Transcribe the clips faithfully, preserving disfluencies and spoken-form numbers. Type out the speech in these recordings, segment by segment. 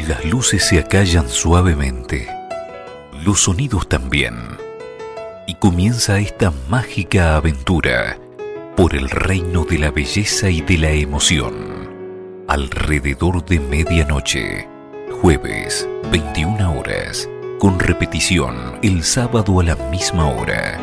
Las luces se acallan suavemente, los sonidos también, y comienza esta mágica aventura por el reino de la belleza y de la emoción. Alrededor de medianoche, jueves, veintiuna horas, con repetición el sábado a la misma hora.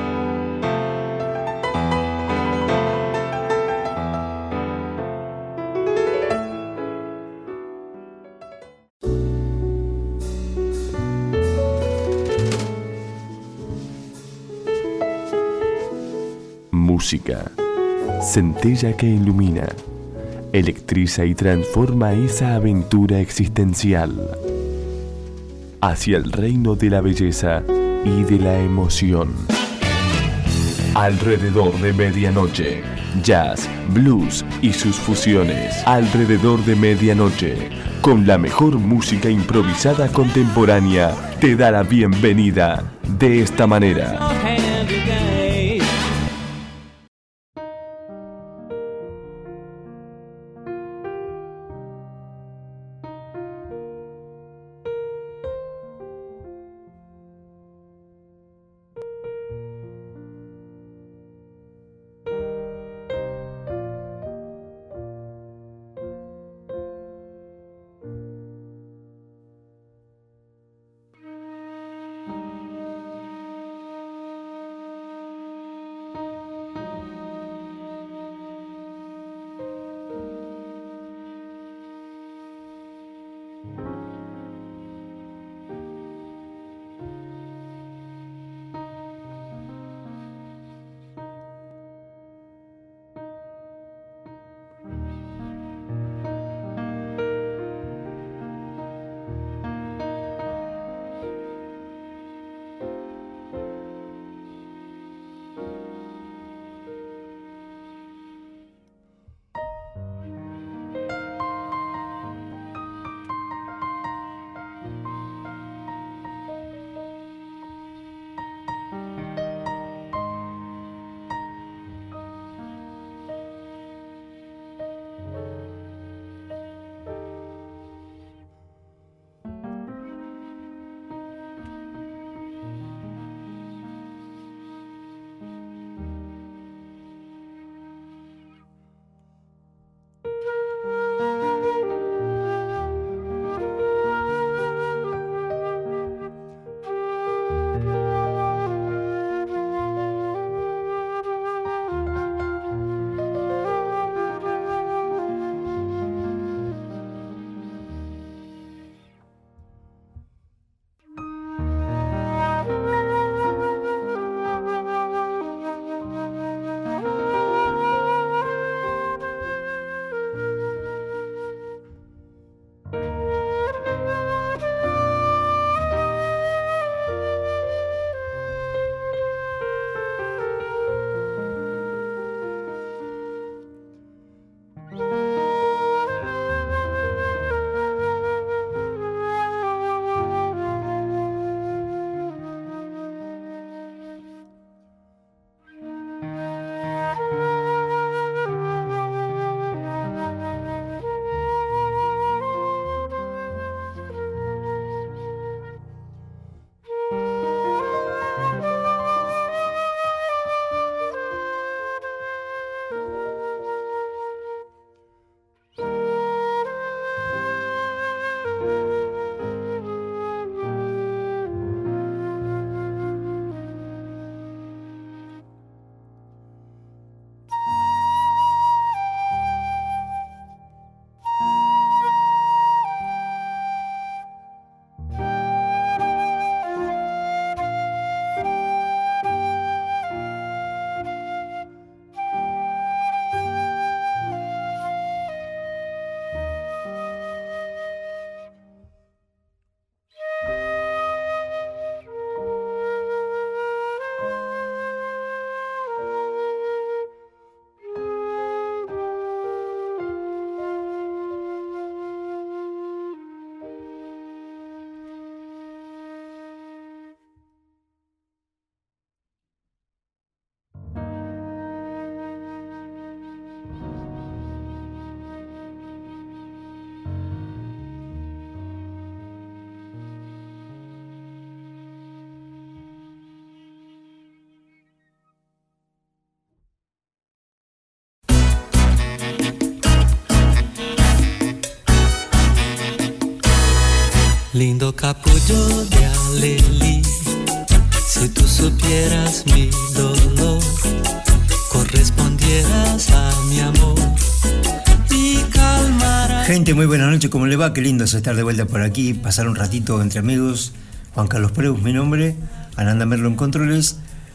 Música, centella que ilumina, electriza y transforma esa aventura existencial hacia el reino de la belleza y de la emoción. Alrededor de medianoche, jazz, blues y sus fusiones. Alrededor de medianoche, con la mejor música improvisada contemporánea, te da la bienvenida de esta manera. Lindo capullo de alelí, si tú supieras mi dolor, correspondieras a mi amor y calmarás. Gente, muy buenas noches, ¿cómo le va? Qué lindo es estar de vuelta por aquí, pasar un ratito entre amigos. Juan Carlos Preus, mi nombre, Ananda Merlo en controles.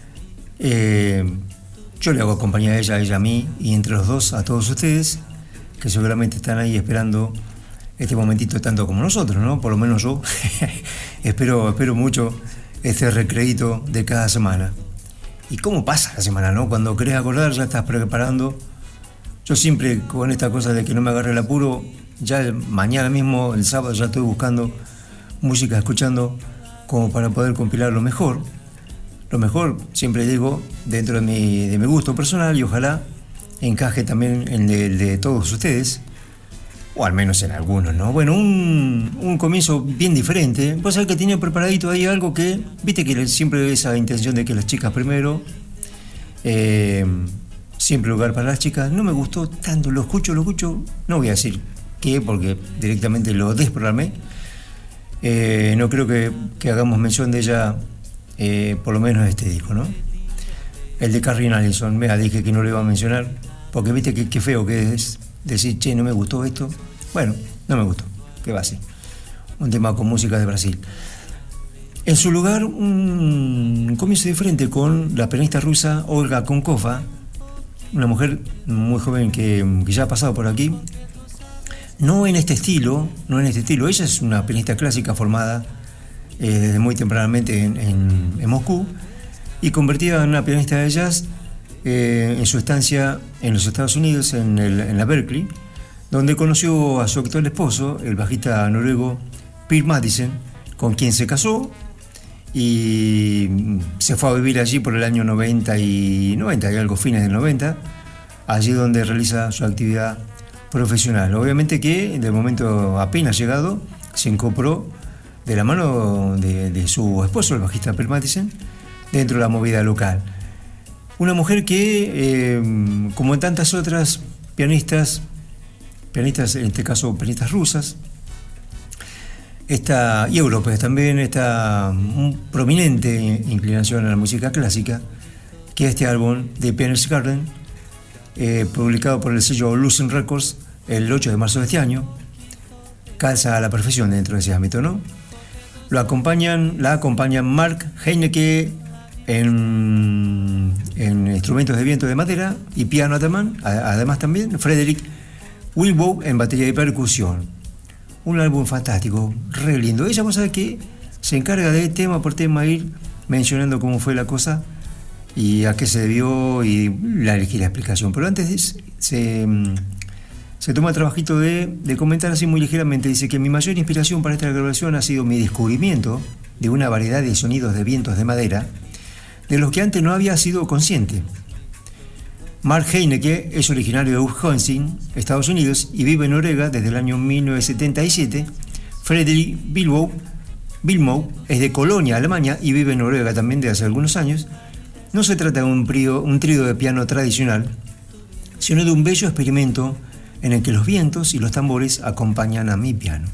Eh, yo le hago compañía a ella, a ella a mí, y entre los dos a todos ustedes, que seguramente están ahí esperando este momentito tanto como nosotros, ¿no? Por lo menos yo espero, espero mucho este recreíto de cada semana. ¿Y cómo pasa la semana, no? Cuando querés acordar ya estás preparando. Yo siempre con esta cosa de que no me agarre el apuro, ya el, mañana mismo, el sábado, ya estoy buscando música, escuchando, como para poder compilar lo mejor. Lo mejor, siempre digo, dentro de mi, de mi gusto personal, y ojalá encaje también en el de, de todos ustedes, o al menos en algunos, ¿no? Bueno, un, un comienzo bien diferente. Vos sabés que tenía preparadito ahí algo que, viste que siempre esa intención de que las chicas primero, eh, siempre lugar para las chicas, no me gustó tanto, lo escucho, lo escucho, no voy a decir qué, porque directamente lo desprogramé. Eh, no creo que, que hagamos mención de ella, eh, por lo menos este disco, ¿no? El de Carrie Allison, me dije que no lo iba a mencionar, porque viste que, que feo que es decir, che, no me gustó esto. Bueno, no me gustó, ¿qué va a ser? Un tema con música de Brasil. En su lugar, un comienzo diferente con la pianista rusa Olga Konkova, una mujer muy joven que, que ya ha pasado por aquí. No en este estilo, no en este estilo. Ella es una pianista clásica formada eh, desde muy tempranamente en, en, en Moscú y convertida en una pianista de jazz eh, en su estancia en los Estados Unidos, en, el, en la Berkeley, donde conoció a su actual esposo, el bajista noruego Pierre Madsen, con quien se casó y se fue a vivir allí por el año noventa y noventa y algo, fines del noventa, allí donde realiza su actividad profesional. Obviamente que de momento apenas llegado se incorporó de la mano de, de su esposo, el bajista Pierre Madsen, dentro de la movida local. Una mujer que, eh, como en tantas otras pianistas, pianistas en este caso pianistas rusas, esta, y europeas también, esta un prominente inclinación a la música clásica, que este álbum de Pianist Garden, eh, publicado por el sello Lucent Records el ocho de marzo de este año, calza a la perfección dentro de ese ámbito, ¿no? Lo acompañan, la acompañan Mark Heinecke en, en instrumentos de viento de madera y piano además también, Frederick Wilbow en batería y percusión. Un álbum fantástico, re lindo. Ella, vamos a ver que se encarga de tema por tema ir mencionando cómo fue la cosa y a qué se debió y la elegí la explicación. Pero antes se, se toma el trabajito de, de comentar así muy ligeramente. Dice que mi mayor inspiración para esta grabación ha sido mi descubrimiento de una variedad de sonidos de vientos de madera de los que antes no había sido consciente. Mark Heinecke es originario de Wisconsin, Estados Unidos, y vive en Noruega desde el año mil novecientos setenta y siete. Frederick Wilbow, Wilmow es de Colonia, Alemania, y vive en Noruega también desde hace algunos años. No se trata de un trío, un trío de piano tradicional, sino de un bello experimento en el que los vientos y los tambores acompañan a mi piano.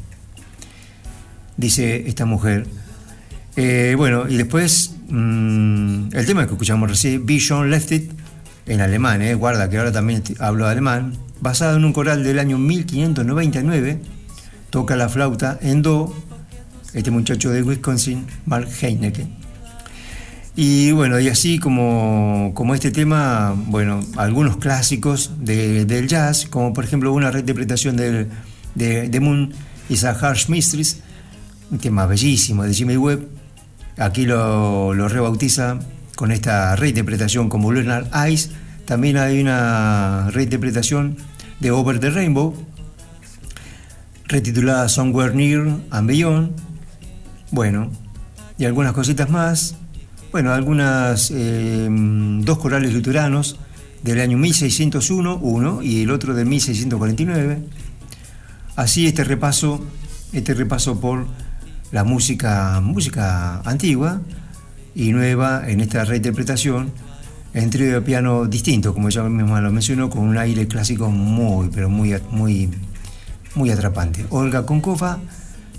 Dice esta mujer. Eh, bueno, y después mmm, el tema que escuchamos recién, Be John Left It, en alemán, eh, guarda que ahora también hablo alemán, basado en un coral del año mil quinientos noventa y nueve, toca la flauta en do, este muchacho de Wisconsin, Mark Heinecke. Y bueno, y así como, como este tema, bueno, algunos clásicos de, del jazz, como por ejemplo una reinterpretación del, de, de Moon is a Harsh Mistress, un tema bellísimo de Jimmy Webb. Aquí lo, lo rebautiza con esta reinterpretación como Lunar Eyes. También hay una reinterpretación de Over the Rainbow, retitulada Somewhere Near and Beyond. Bueno, y algunas cositas más. Bueno, algunas, eh, dos corales luteranos del año mil seiscientos uno, uno, y el otro de mil seiscientos cuarenta y nueve. Así este repaso, este repaso por la música, música antigua y nueva en esta reinterpretación en trío de piano distinto, como ella misma lo mencionó, con un aire clásico muy, pero muy, muy, muy atrapante. Olga Konkova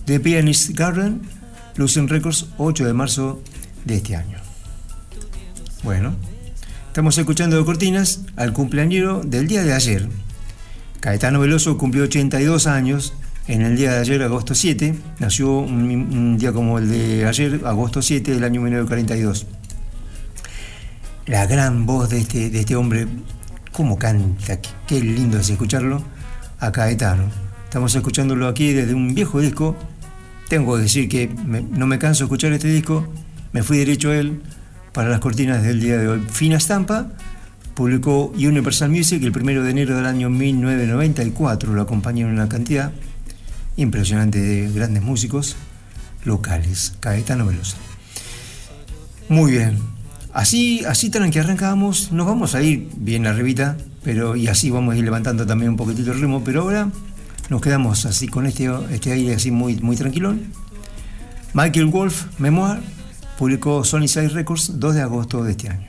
The Pianist Garden, Lucent Records, ocho de marzo de este año. Bueno, estamos escuchando de cortinas al cumpleañero del día de ayer. Caetano Veloso cumplió ochenta y dos años en el día de ayer, agosto siete. Nació un, un día como el de ayer, agosto siete del año mil novecientos cuarenta y dos. La gran voz de este, de este hombre, cómo canta, qué, qué lindo es escucharlo, a Caetano. Estamos escuchándolo aquí desde un viejo disco. Tengo que decir que me, no me canso de escuchar este disco, me fui derecho a él para las cortinas del día de hoy. Fina Estampa publicó Universal Music el primero de enero del año mil novecientos noventa y cuatro, lo acompañaron una cantidad impresionante de grandes músicos locales. Caetano Veloso. Muy bien, así, así tan que arrancamos, nos vamos a ir bien arribita, pero y así vamos a ir levantando también un poquitito el ritmo, pero ahora nos quedamos así con este, este aire así muy, muy tranquilón. Michael Wolff, Memoir, publicó Sony Side Records dos de agosto de este año.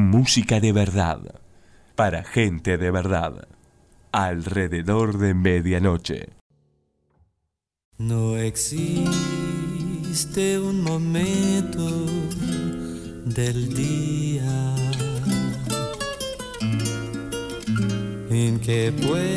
Música de verdad, para gente de verdad, alrededor de medianoche. No existe un momento del día en que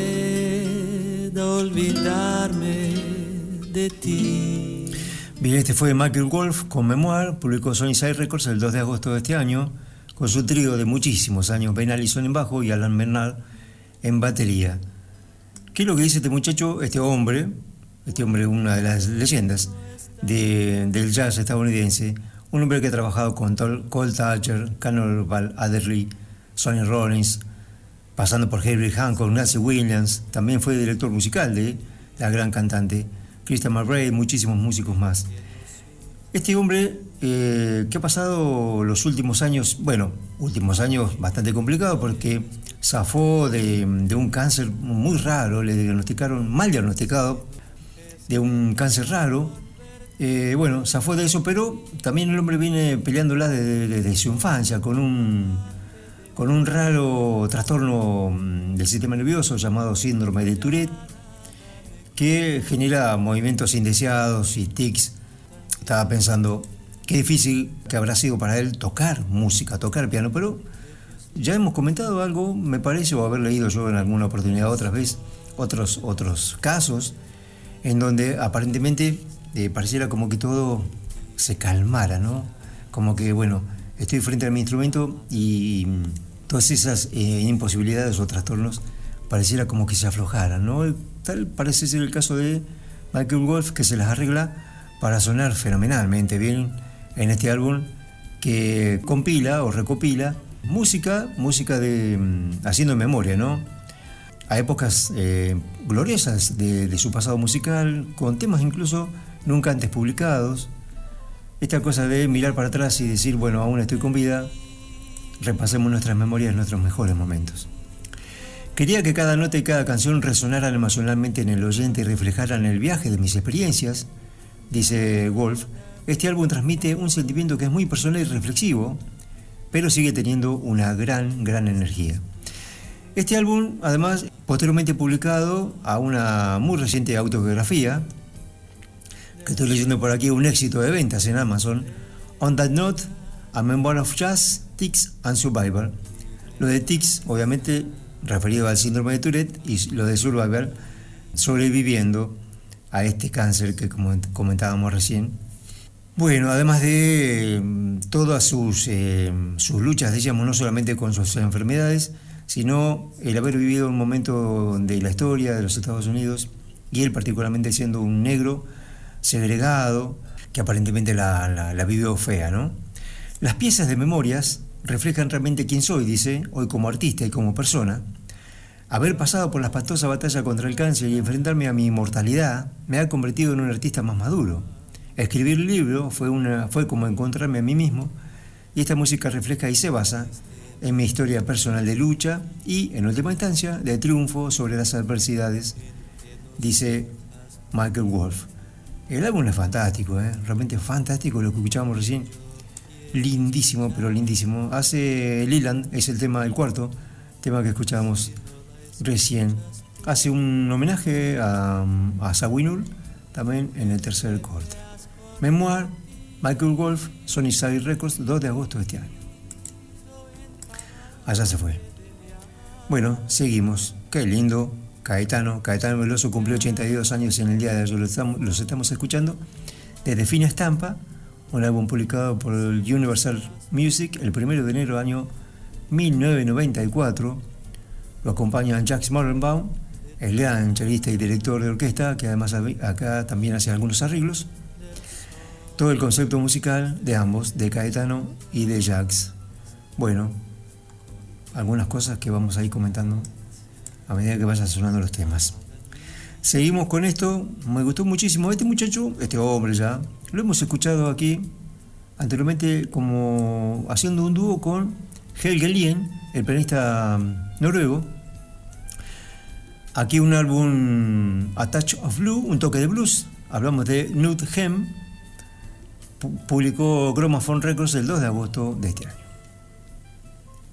pueda olvidarme de ti. Bien, este fue Michael Wolff con Memoir, publicó Sunnyside Records el dos de agosto de este año, con su trío de muchísimos años, Ben Allison en bajo y Alan Bernal en batería. ¿Qué es lo que dice este muchacho, este hombre, este hombre, una de las leyendas de, del jazz estadounidense, un hombre que ha trabajado con Cole Thatcher, Cannonball Adderley, Sonny Rollins, pasando por Herbie Hancock, Nancy Williams, también fue director musical de la gran cantante Christian McBride, muchísimos músicos más. Este hombre eh, que ha pasado los últimos años, bueno, últimos años bastante complicado porque zafó de, de un cáncer muy raro, le diagnosticaron, mal diagnosticado, de un cáncer raro. Eh, bueno, zafó de eso, pero también el hombre viene peleándola desde, desde su infancia con un, con un raro trastorno del sistema nervioso llamado síndrome de Tourette, que genera movimientos indeseados y tics. Estaba pensando qué difícil que habrá sido para él tocar música, tocar piano, pero ya hemos comentado algo, me parece, o haber leído yo en alguna oportunidad otras veces, otros, otros casos, en donde aparentemente eh, pareciera como que todo se calmara, ¿no? Como que, bueno, estoy frente a mi instrumento y todas esas eh, imposibilidades o trastornos pareciera como que se aflojaran, ¿no? Tal parece ser el caso de Michael Wolff, que se las arregla para sonar fenomenalmente bien en este álbum que compila o recopila música, música de haciendo memoria, ¿no? A épocas eh, gloriosas de, de su pasado musical, con temas incluso nunca antes publicados. Esta cosa de mirar para atrás y decir, bueno, aún estoy con vida, repasemos nuestras memorias, nuestros mejores momentos. Quería que cada nota y cada canción resonaran emocionalmente en el oyente y reflejaran el viaje de mis experiencias, dice Wolff. Este álbum transmite un sentimiento que es muy personal y reflexivo, pero sigue teniendo una gran, gran energía. Este álbum, además, posteriormente publicado a una muy reciente autobiografía, que estoy leyendo por aquí, un éxito de ventas en Amazon, On That Note, A Memoir of Jazz, Tics and Survival. Lo de tics, obviamente, referido al síndrome de Tourette, y lo de Survival, sobreviviendo a este cáncer que comentábamos recién. Bueno, además de todas sus, eh, sus luchas, decíamos, no solamente con sus enfermedades, sino el haber vivido un momento de la historia de los Estados Unidos, y él particularmente siendo un negro segregado, que aparentemente la, la, la vivió fea, ¿no? Las piezas de memorias reflejan realmente quién soy, dice, hoy como artista y como persona. Haber pasado por la espantosa batalla contra el cáncer y enfrentarme a mi inmortalidad me ha convertido en un artista más maduro. Escribir el libro fue, una, fue como encontrarme a mí mismo, y esta música refleja y se basa en mi historia personal de lucha y, en última instancia, de triunfo sobre las adversidades, dice Michael Wolff. El álbum es fantástico, ¿eh? Realmente fantástico lo que escuchábamos recién. Lindísimo, pero lindísimo. Hace Leland, es el tema del cuarto, tema que escuchábamos recién. Hace un homenaje a, a Zawinul, también en el tercer corte. Memoir, Michael Wolff, Sunnyside Records, dos de agosto de este año. Allá se fue. Bueno, seguimos. Qué lindo. Caetano, Caetano Veloso cumplió ochenta y dos años en el día de ayer. Los estamos, los estamos escuchando desde Fina Estampa, un álbum publicado por el Universal Music el primero de enero del año mil novecientos noventa y cuatro. Lo acompañan Jacques Morgenbaum, el gran chelista y director de orquesta, que además acá también hace algunos arreglos. Todo el concepto musical de ambos, de Caetano y de Jacques. Bueno, algunas cosas que vamos a ir comentando a medida que vayan sonando los temas. Seguimos con esto. Me gustó muchísimo este muchacho, este hombre ya. Lo hemos escuchado aquí anteriormente como haciendo un dúo con Helge Lien, el pianista noruego. Aquí un álbum A Touch of Blue, un toque de blues. Hablamos de Knut Hem. Publicó Gramophone Records el dos de agosto de este año.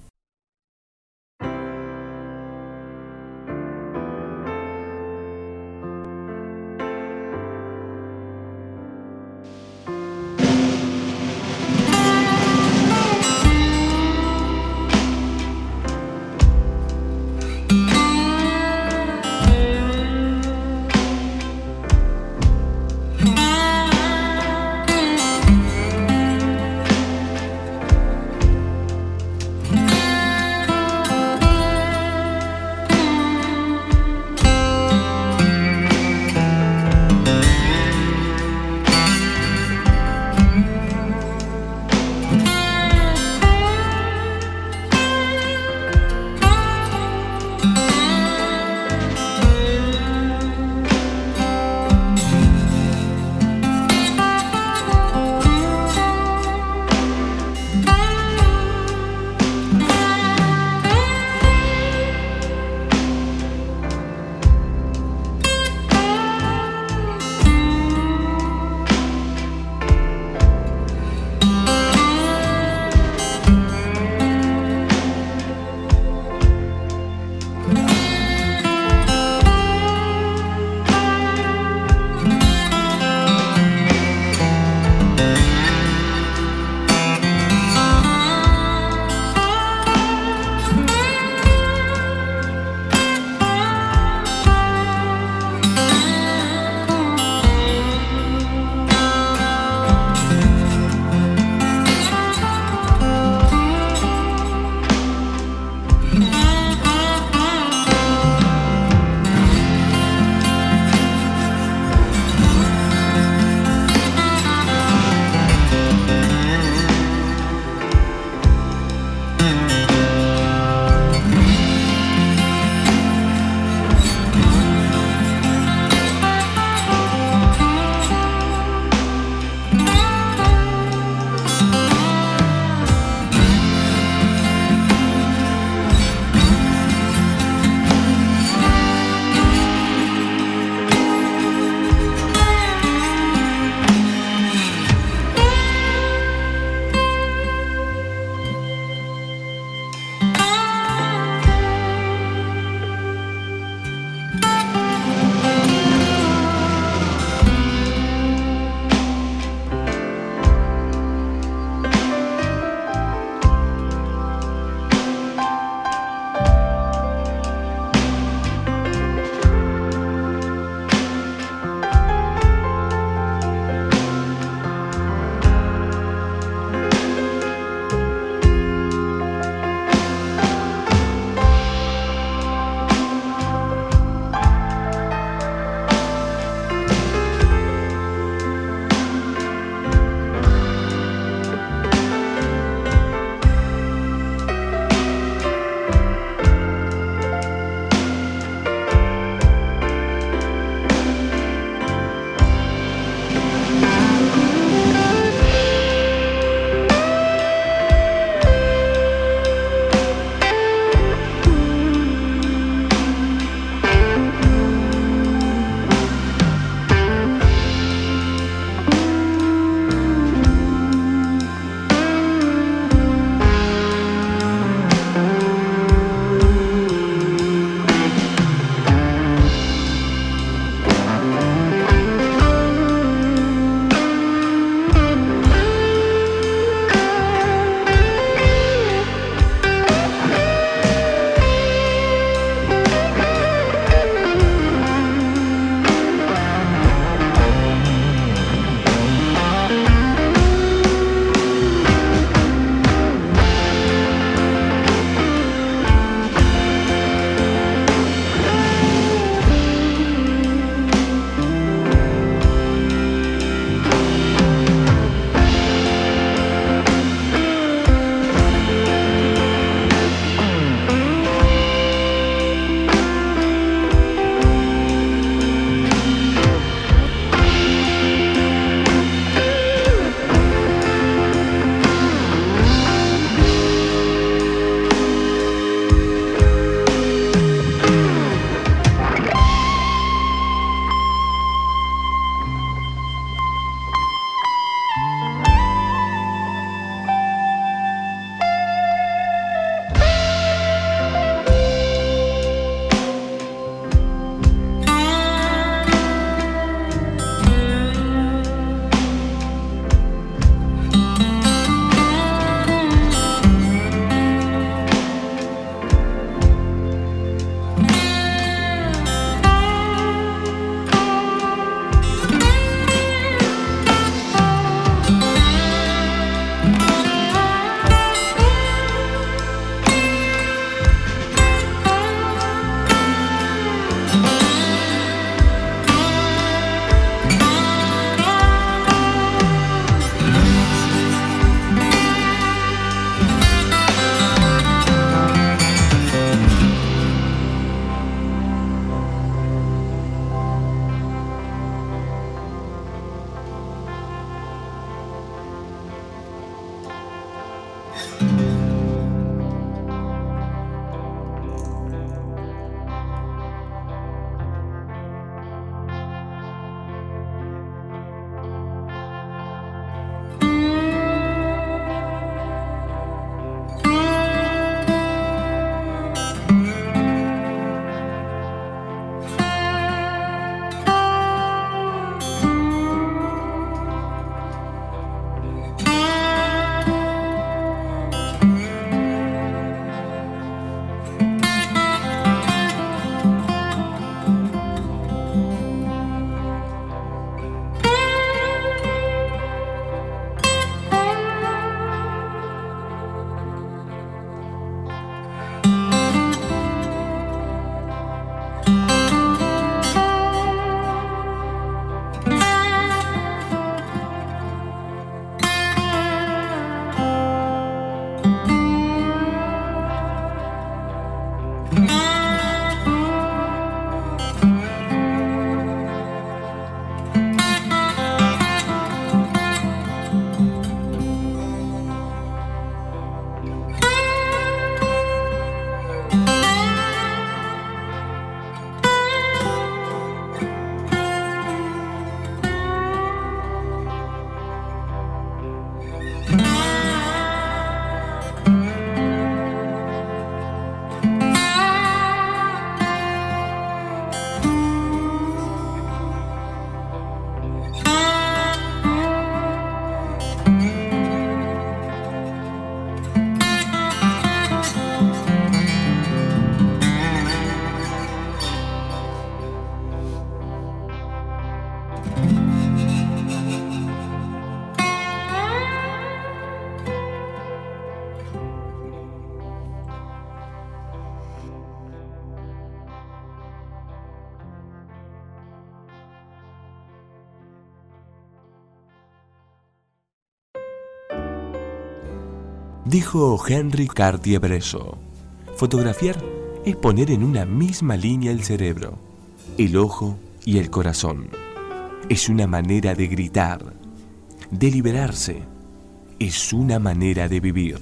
Dijo Henry Cartier-Bresson, fotografiar es poner en una misma línea el cerebro, el ojo y el corazón. Es una manera de gritar, de liberarse. Es una manera de vivir.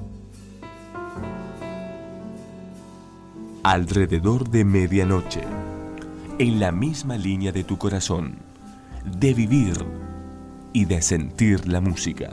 Alrededor de medianoche, en la misma línea de tu corazón, de vivir y de sentir la música.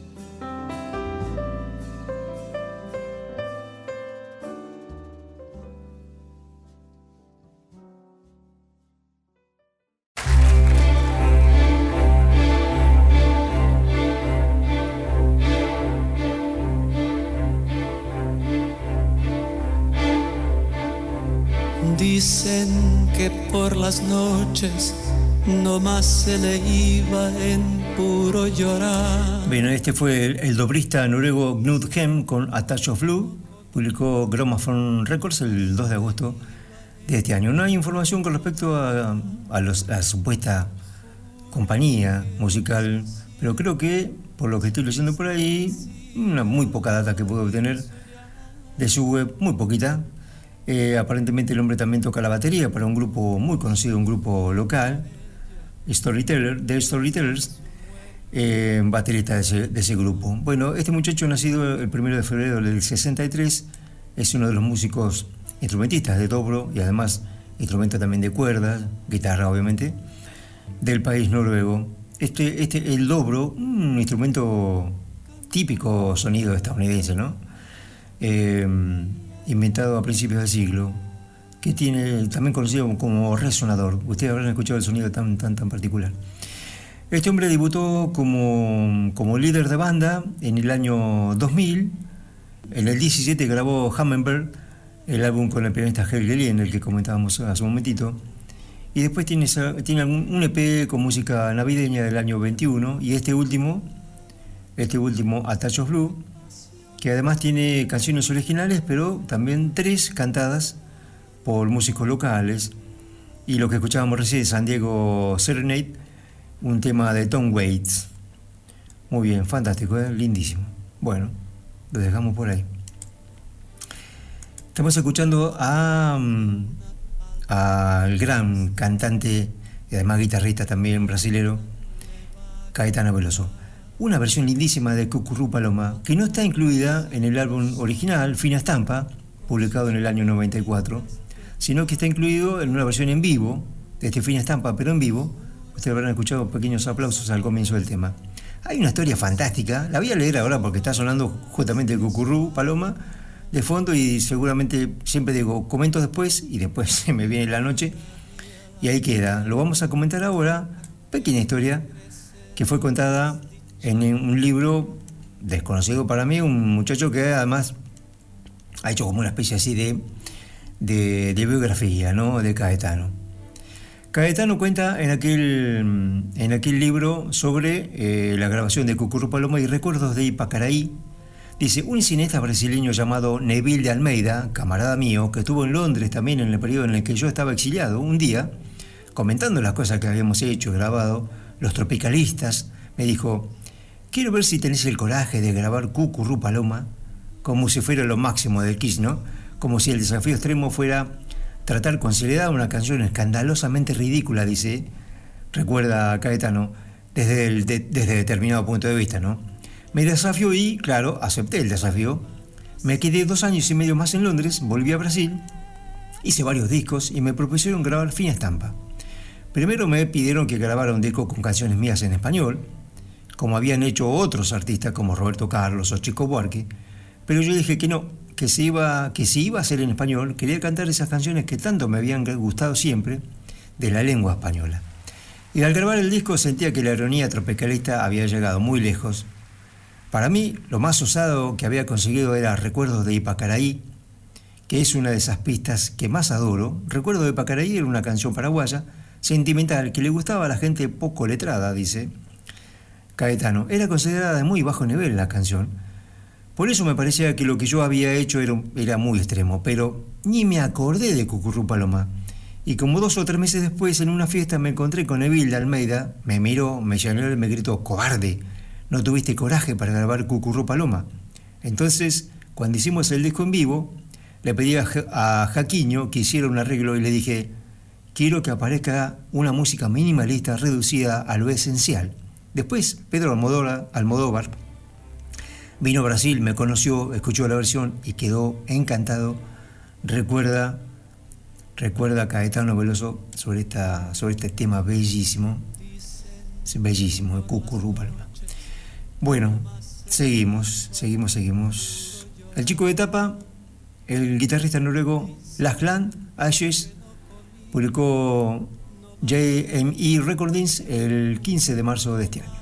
Dicen que por las noches no más se le iba en puro llorar. Bueno, este fue el, el dobrista noruego Knut Hem con A Touch of Blue. Publicó Gramophone Records el dos de agosto de este año. No hay información con respecto a, a, los, a la supuesta compañía musical, pero creo que, por lo que estoy leyendo por ahí, una muy poca data que puedo obtener de su web, muy poquita. Eh, aparentemente el hombre también toca la batería para un grupo muy conocido, un grupo local, Storyteller, The Storytellers, eh, baterista de ese, de ese grupo. Bueno, este muchacho, nacido el primero de febrero del sesenta y tres, es uno de los músicos instrumentistas de dobro y además instrumento también de cuerdas, guitarra obviamente, del país noruego. Este, este, el dobro, un instrumento típico sonido estadounidense, ¿no? Eh, inventado a principios del siglo, que tiene también conocido como resonador. Ustedes habrán escuchado el sonido tan, tan, tan particular. Este hombre debutó como, como líder de banda en el año dos mil. En el diecisiete grabó Hummingbird, el álbum con el pianista Helge Lien, el que comentábamos hace un momentito. Y después tiene, tiene un E P con música navideña del año veintiuno, y este último, este último, A Touch of Blue, que además tiene canciones originales, pero también tres cantadas por músicos locales. Y lo que escuchábamos recién, San Diego Serenade, un tema de Tom Waits. Muy bien, fantástico, ¿eh? Lindísimo. Bueno, lo dejamos por ahí. Estamos escuchando a, al gran cantante y además guitarrista también brasilero, Caetano Veloso. Una versión lindísima de Cucurú Paloma, que no está incluida en el álbum original, Fina Estampa, publicado en el año noventa y cuatro, sino que está incluido en una versión en vivo, de este Fina Estampa, pero en vivo. Ustedes habrán escuchado pequeños aplausos al comienzo del tema. Hay una historia fantástica, la voy a leer ahora porque está sonando justamente el Cucurú Paloma de fondo, y seguramente siempre digo, comento después, y después se me viene la noche, y ahí queda. Lo vamos a comentar ahora, pequeña historia, que fue contada en un libro desconocido para mí, un muchacho que además ha hecho como una especie así de, de, de biografía, ¿no?, de Caetano. Caetano cuenta en aquel, en aquel libro sobre eh, la grabación de Cucurú Paloma y recuerdos de Ipacaraí. Dice, un cineasta brasileño llamado Neville de Almeida, camarada mío, que estuvo en Londres también en el periodo en el que yo estaba exiliado, un día, comentando las cosas que habíamos hecho, grabado, Los Tropicalistas, me dijo: quiero ver si tenés el coraje de grabar Cucurú Paloma, como si fuera lo máximo del Kiss, ¿no? Como si el desafío extremo fuera tratar con seriedad una canción escandalosamente ridícula, dice, recuerda Caetano, desde, el, de, desde determinado punto de vista, ¿no? Me desafió y, claro, acepté el desafío. Me quedé dos años y medio más en Londres, volví a Brasil, hice varios discos y me propusieron grabar Fina Estampa. Primero me pidieron que grabara un disco con canciones mías en español, como habían hecho otros artistas como Roberto Carlos o Chico Buarque, pero yo dije que no, que si iba, que si iba a ser en español, quería cantar esas canciones que tanto me habían gustado siempre, de la lengua española. Y al grabar el disco sentía que la ironía tropicalista había llegado muy lejos. Para mí, lo más osado que había conseguido era Recuerdos de Ipacaraí, que es una de esas pistas que más adoro. Recuerdos de Ipacaraí era una canción paraguaya, sentimental, que le gustaba a la gente poco letrada, dice Caetano. Era considerada de muy bajo nivel la canción. Por eso me parecía que lo que yo había hecho era, era muy extremo, pero ni me acordé de Cucurú Paloma. Y como dos o tres meses después, en una fiesta, me encontré con Neville de Almeida, me miró, me llenó y me gritó: cobarde, ¿no tuviste coraje para grabar Cucurú Paloma? Entonces, cuando hicimos el disco en vivo, le pedí a, a Jaquiño que hiciera un arreglo y le dije, quiero que aparezca una música minimalista reducida a lo esencial. Después, Pedro Almodóvar, Almodóvar vino a Brasil, me conoció, escuchó la versión y quedó encantado. Recuerda, recuerda a Caetano Veloso sobre, esta, sobre este tema bellísimo, bellísimo, de Cucurú Palma. Bueno, seguimos, seguimos, seguimos. El chico de tapa, el guitarrista noruego Lachlan Ashes, publicó J M E Recordings el quince de marzo de este año.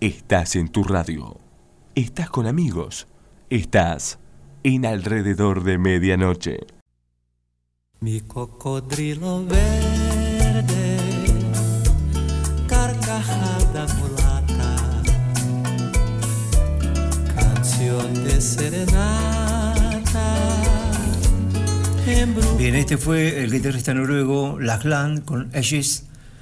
Estás en tu radio. Estás con amigos. Estás en Alrededor de Medianoche. Mi cocodrilo verde, carcajada mulata, canción de serenata. Bien, este fue el guitarrista noruego Lachlan con Ashes.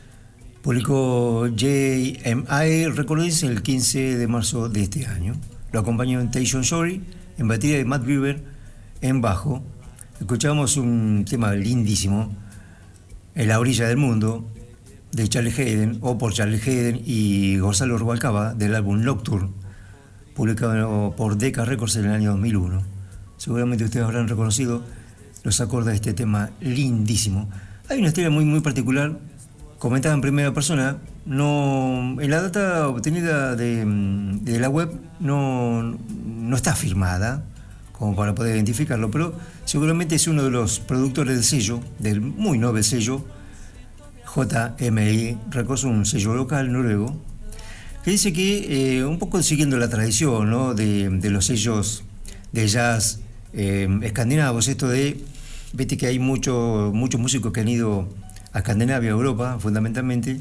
Publicó J M I Recordings el quince de marzo de este año. Lo acompañó en Station Shorey, en batería de Matt Weaver, en bajo. Escuchamos un tema lindísimo, En la orilla del mundo, de Charlie Haden, o por Charlie Haden y Gonzalo Rubalcaba, del álbum Nocturne, publicado por Decca Records en el año dos mil uno. Seguramente ustedes habrán reconocido los acordes de este tema lindísimo. Hay una historia muy, muy particular, comentada en primera persona. No, en la data obtenida de, de la web no, no está firmada como para poder identificarlo, pero seguramente es uno de los productores del sello, del muy noble sello J M I Records, un sello local noruego, que dice que, eh, un poco siguiendo la tradición, ¿no?, de, de los sellos de jazz eh, escandinavos, esto de, viste que hay muchos muchos músicos que han ido a Escandinavia, a Europa, fundamentalmente,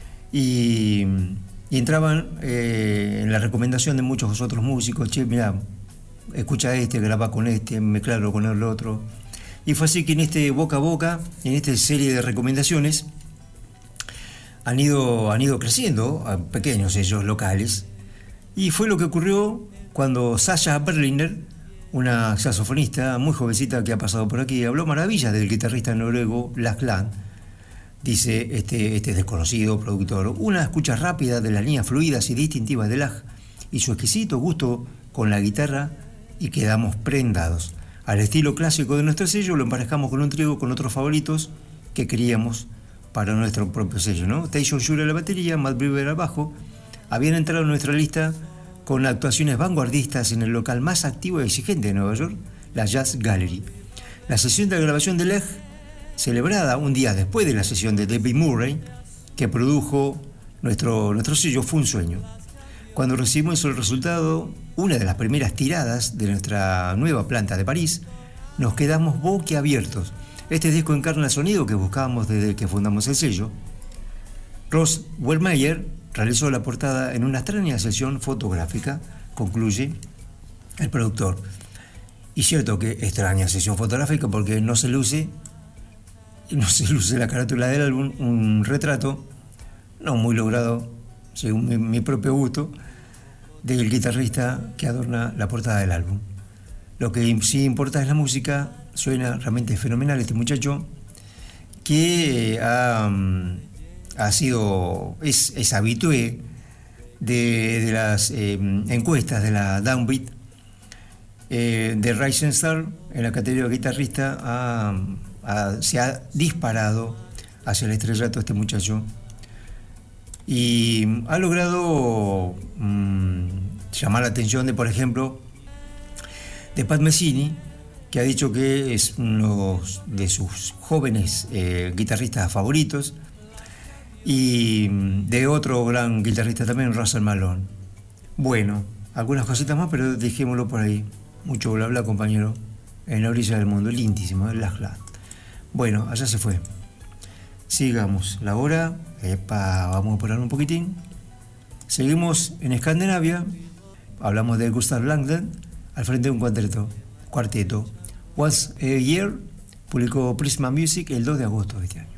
y, y entraban eh, en la recomendación de muchos otros músicos. Che, mirá, escucha este, graba con este, mezclarlo con el otro. Y fue así que en este boca a boca, en esta serie de recomendaciones, han ido, han ido creciendo a pequeños sellos locales. Y fue lo que ocurrió cuando Sasha Berliner, una saxofonista muy jovencita que ha pasado por aquí, habló maravillas del guitarrista noruego Lachlan. Dice este, este desconocido productor: una escucha rápida de las líneas fluidas y distintivas de Lach y su exquisito gusto con la guitarra, y quedamos prendados. Al estilo clásico de nuestro sello lo emparejamos con un trío con otros favoritos que queríamos para nuestro propio sello, ¿no? Station Shorey a la batería, Matt Weaver al bajo, habían entrado en nuestra lista con actuaciones vanguardistas en el local más activo y exigente de Nueva York, la Jazz Gallery. La sesión de grabación de Lech, celebrada un día después de la sesión de David Murray, que produjo nuestro, nuestro sello, fue un sueño. Cuando recibimos el resultado, una de las primeras tiradas de nuestra nueva planta de París, nos quedamos boquiabiertos. Este disco encarna el sonido que buscábamos desde que fundamos el sello. Ross Wellmeyer realizó la portada en una extraña sesión fotográfica, concluye el productor. Y cierto que extraña sesión fotográfica, porque no se luce, no se luce la carátula del álbum, un retrato no muy logrado, según mi, mi propio gusto, del guitarrista que adorna la portada del álbum. Lo que sí importa es la música. Suena realmente fenomenal este muchacho, que ha, ha sido, es, es habitué de, de las eh, encuestas de la Downbeat, eh, de Rising Star. En la categoría de guitarrista ha, ha, se ha disparado hacia el estrellato este muchacho, y ha logrado mmm, llamar la atención de, por ejemplo, de Pat Messini, que ha dicho que es uno de sus jóvenes eh, guitarristas favoritos, y de otro gran guitarrista también, Russell Malone. Bueno, algunas cositas más, pero dejémoslo por ahí. Mucho bla bla, compañero. En la orilla del mundo, lindísimo, el Lachlan. Bueno, allá se fue. Sigamos la hora. Epa, vamos a apurar un poquitín. Seguimos en Escandinavia. Hablamos de Gustav Langdon al frente de un cuarteto. cuarteto. Once a Year, publicó Prisma Music el dos de agosto de este año.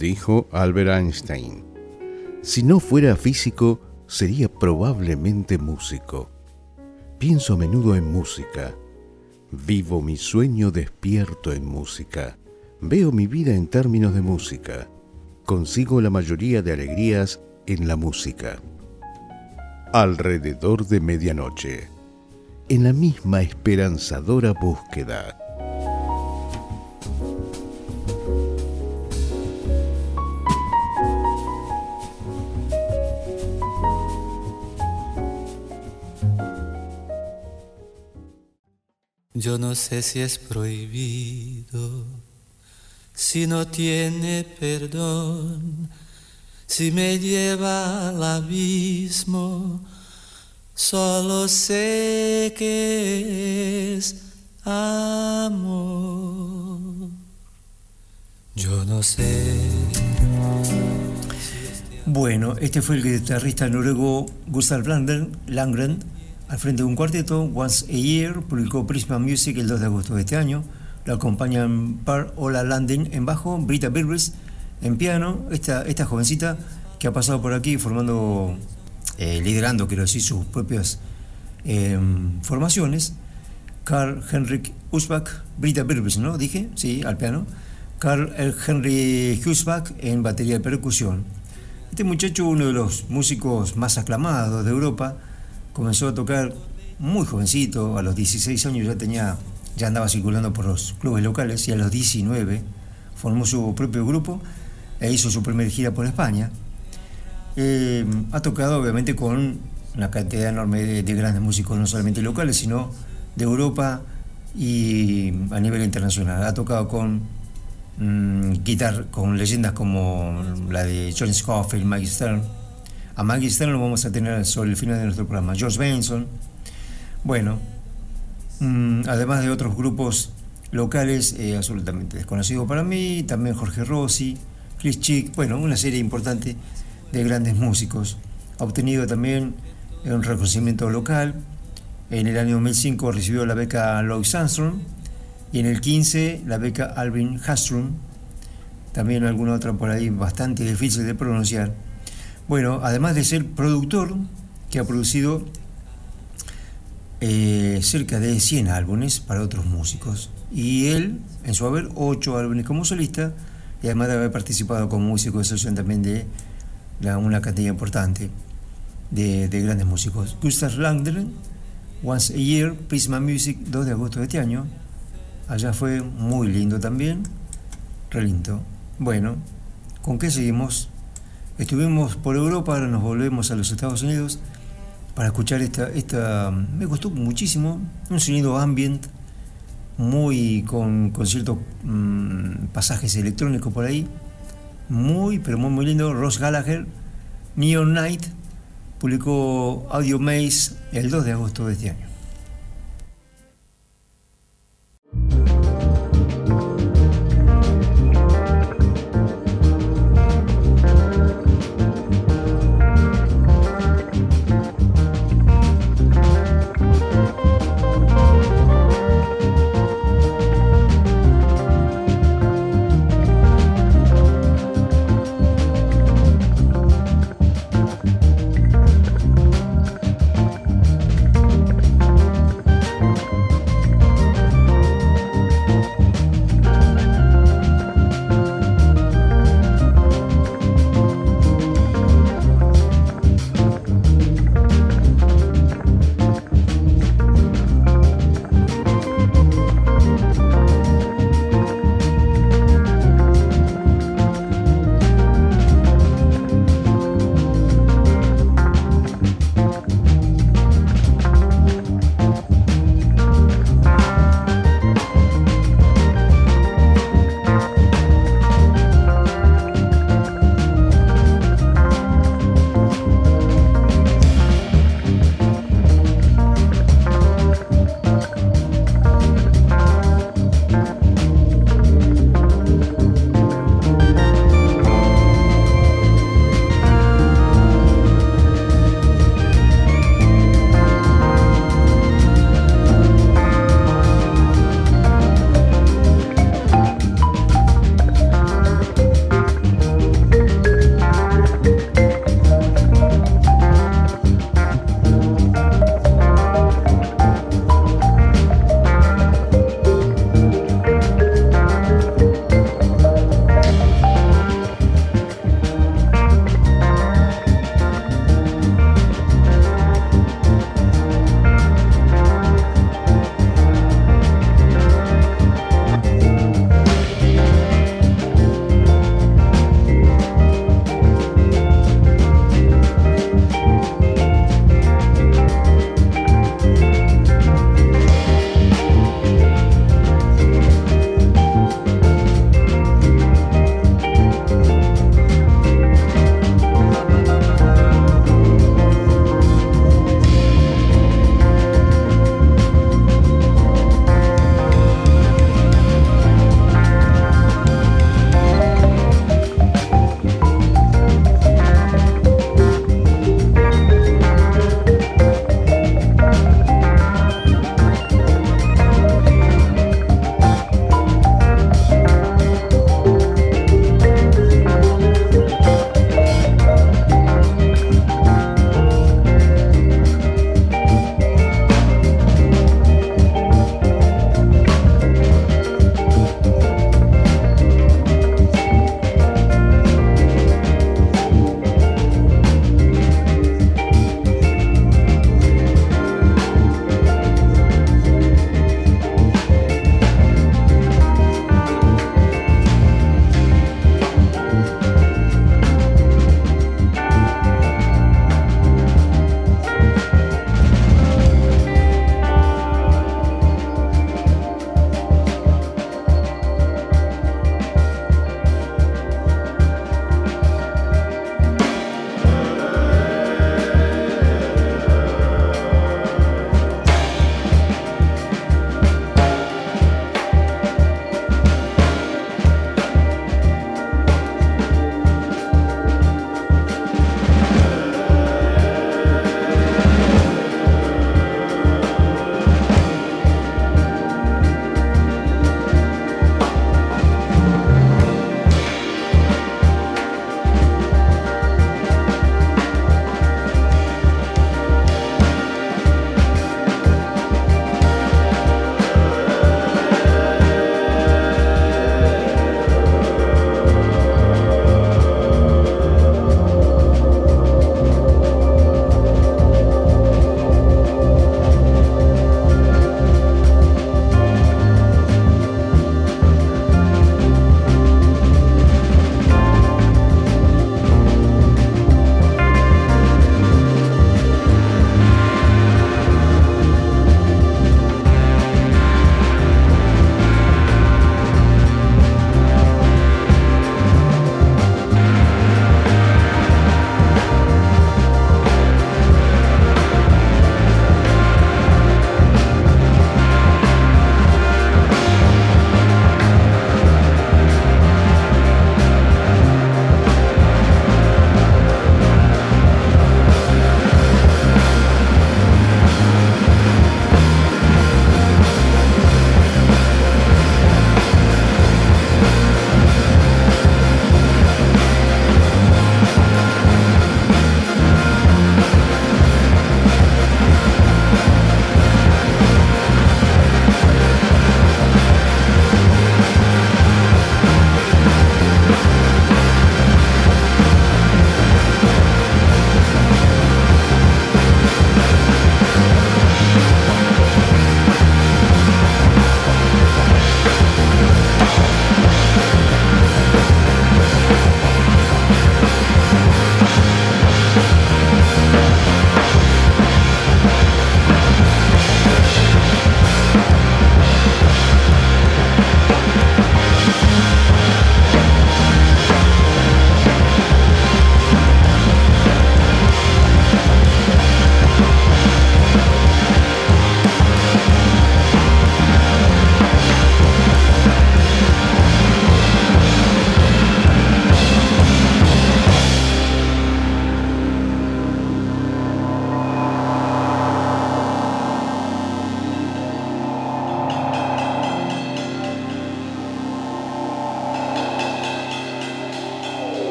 Dijo Albert Einstein: si no fuera físico, sería probablemente músico. Pienso a menudo en música. Vivo mi sueño despierto en música. Veo mi vida en términos de música. Consigo la mayoría de alegrías en la música. Alrededor de medianoche, en la misma esperanzadora búsqueda. Yo no sé si es prohibido, si no tiene perdón, si me lleva al abismo, solo sé que es amor. Yo no sé. Bueno, este fue el guitarrista noruego Gustav Landgren, al frente de un cuarteto. Once a Year publicó Prisma Music el dos de agosto de este año. Lo acompañan Per Ola Landing en bajo, Britta Birris en piano, esta, esta jovencita que ha pasado por aquí formando, eh, liderando, quiero decir, sus propias eh, formaciones. Carl Henrik Husbach, Britta Birris, ¿no? Dije, sí, al piano. Carl Henry Husbach en batería de percusión. Este muchacho, uno de los músicos más aclamados de Europa, comenzó a tocar muy jovencito, a los dieciséis años ya tenía, ya andaba circulando por los clubes locales, y a los diecinueve formó su propio grupo e hizo su primera gira por España. Eh, ha tocado obviamente con una cantidad enorme de, de grandes músicos, no solamente locales, sino de Europa y a nivel internacional. Ha tocado con mmm, guitar, con leyendas como la de John Scofield, Mike Stern. A Mike Stern lo vamos a tener sobre el final de nuestro programa. George Benson. Bueno, mmm, además de otros grupos locales eh, absolutamente desconocidos para mí, también Jorge Rossi, Chris Chick, bueno, una serie importante de grandes músicos. Ha obtenido también un reconocimiento local. En el año dos mil cinco recibió la beca Louis Armstrong y en el quince la beca Alvin Hastrum. También alguna otra por ahí bastante difícil de pronunciar. Bueno, además de ser productor, que ha producido eh, cerca de cien álbumes para otros músicos. Y él, en su haber, ocho álbumes como solista, y además de haber participado como músico de sesión también de la, una cantidad importante de, de grandes músicos. Gustav Landgren, Once a Year, Prisma Music, dos de agosto de este año. Allá fue muy lindo también, re lindo. Bueno, ¿con qué seguimos? Estuvimos por Europa, ahora nos volvemos a los Estados Unidos para escuchar esta, esta me gustó muchísimo, un sonido ambient, muy con, con ciertos mmm, pasajes electrónicos por ahí, muy, pero muy, muy lindo. Ross Gallagher, Neon Night, publicó Audio Maze el dos de agosto de este año. Thank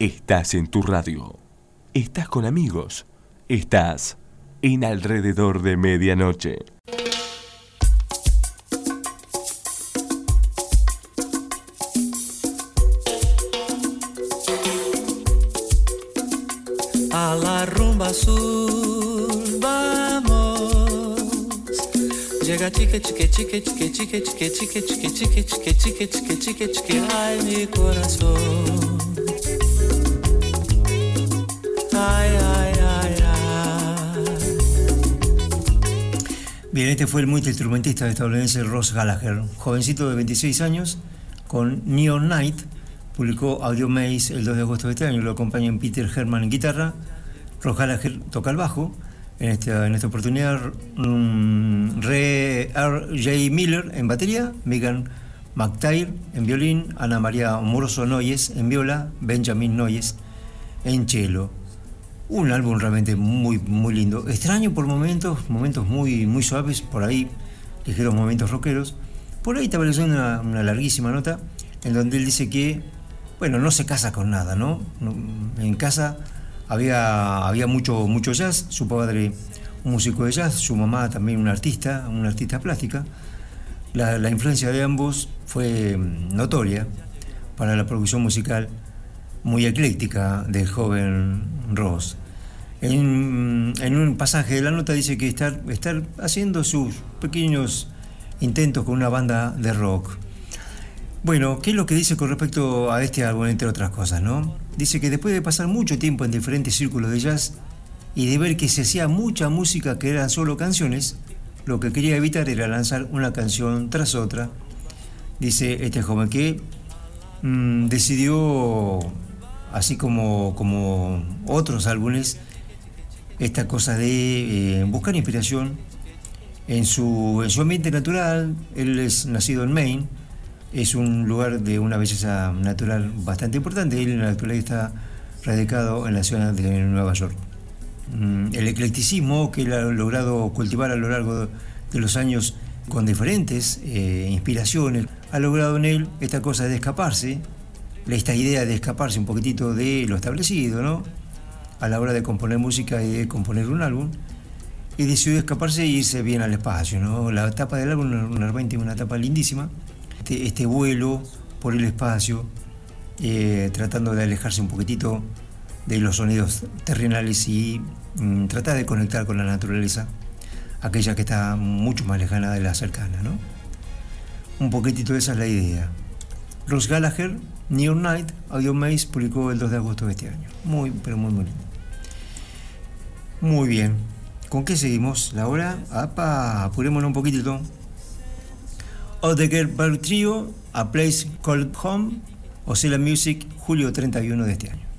Estás en tu radio. Estás con amigos. Estás en Alrededor de Medianoche. A la rumba azul vamos. Llega chique chique chique chique chique chique chique chique chique chique chique chique chique chique ay mi corazón. Ay ay ay ay. Bien, este fue el multiinstrumentista estadounidense Ross Gallagher, jovencito de veintiséis años, con Neon Night. Publicó Audio Maze el dos de agosto de este año, lo acompañan Peter Herman en guitarra, Ross Gallagher toca el bajo, en esta, en esta oportunidad um, R J Miller en batería, Megan McTair en violín, Ana María Moroso Noyes en viola, Benjamin Noyes en cello. Un álbum realmente muy, muy lindo, extraño por momentos, momentos muy, muy suaves, por ahí ligeros momentos rockeros. Por ahí estaba leyendo una, una larguísima nota en donde él dice que, bueno, no se casa con nada, ¿no? En casa había, había mucho, mucho jazz, su padre un músico de jazz, su mamá también una artista, una artista plástica. La, la influencia de ambos fue notoria para la producción musical muy ecléctica del joven Ross. En, en un pasaje de la nota dice que estar, estar haciendo sus pequeños intentos con una banda de rock. Bueno, ¿qué es lo que dice con respecto a este álbum, entre otras cosas, no? Dice que después de pasar mucho tiempo en diferentes círculos de jazz y de ver que se hacía mucha música que eran solo canciones, lo que quería evitar era lanzar una canción tras otra. Dice este joven que mmm, decidió, así como, como otros álbumes, esta cosa de eh, buscar inspiración en su, en su ambiente natural. Él es nacido en Maine. Es un lugar de una belleza natural bastante importante. Él en la actualidad está radicado en la ciudad de Nueva York. El eclecticismo que él ha logrado cultivar a lo largo de los años con diferentes eh, inspiraciones, ha logrado en él esta cosa de escaparse, esta idea de escaparse un poquitito de lo establecido, ¿no? A la hora de componer música y de componer un álbum, y decidió escaparse e irse bien al espacio, ¿no? La etapa del álbum realmente es una etapa lindísima. Este, este vuelo por el espacio, eh, tratando de alejarse un poquitito de los sonidos terrenales y mm, tratar de conectar con la naturaleza, aquella que está mucho más lejana de la cercana, ¿no? Un poquitito esa es la idea. Ross Gallagher, Neon Night, Audio Maze, publicó el dos de agosto de este año. Muy, pero muy, muy lindo. Muy bien. ¿Con qué seguimos? La hora, apa, apurémonos un poquitito. Odegaard Bar Trio, A Place Called Home, Ocela Music, julio treinta y uno de este año.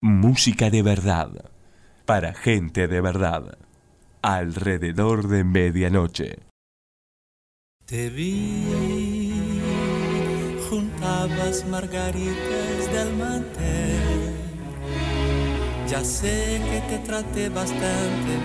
Música de verdad, para gente de verdad, alrededor de medianoche. Te vi, juntabas margaritas del mantel. Ya sé que te traté bastante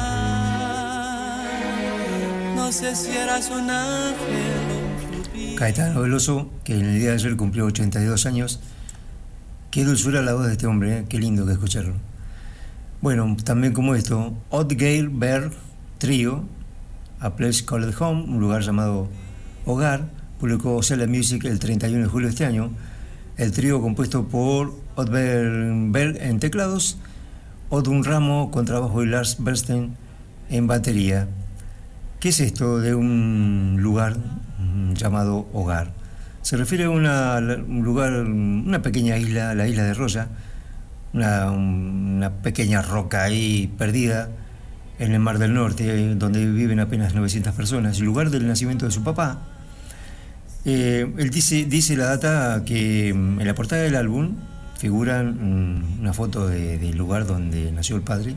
mal. No sé si eras un ángel o un rubí. Caetano Veloso, que en el día de ayer cumplió ochenta y dos años. Qué dulzura la voz de este hombre, ¿eh? Qué lindo que escucharlo. Bueno, también como esto, Oddgate Bear Trio, A Place Called Home, un lugar llamado Hogar, publicó Ocella Music el treinta y uno de julio de este año. El trío compuesto por Odd Berg en teclados, Oddun Ramo con trabajo y Lars Bernstein en batería. ¿Qué es esto de un lugar llamado Hogar? Se refiere a una, un lugar, una pequeña isla, la isla de Roya, una, una pequeña roca ahí perdida en el Mar del Norte, donde viven apenas novecientas personas, el lugar del nacimiento de su papá. Eh, él dice, dice la data que en la portada del álbum figura mm, una foto de, del lugar donde nació el padre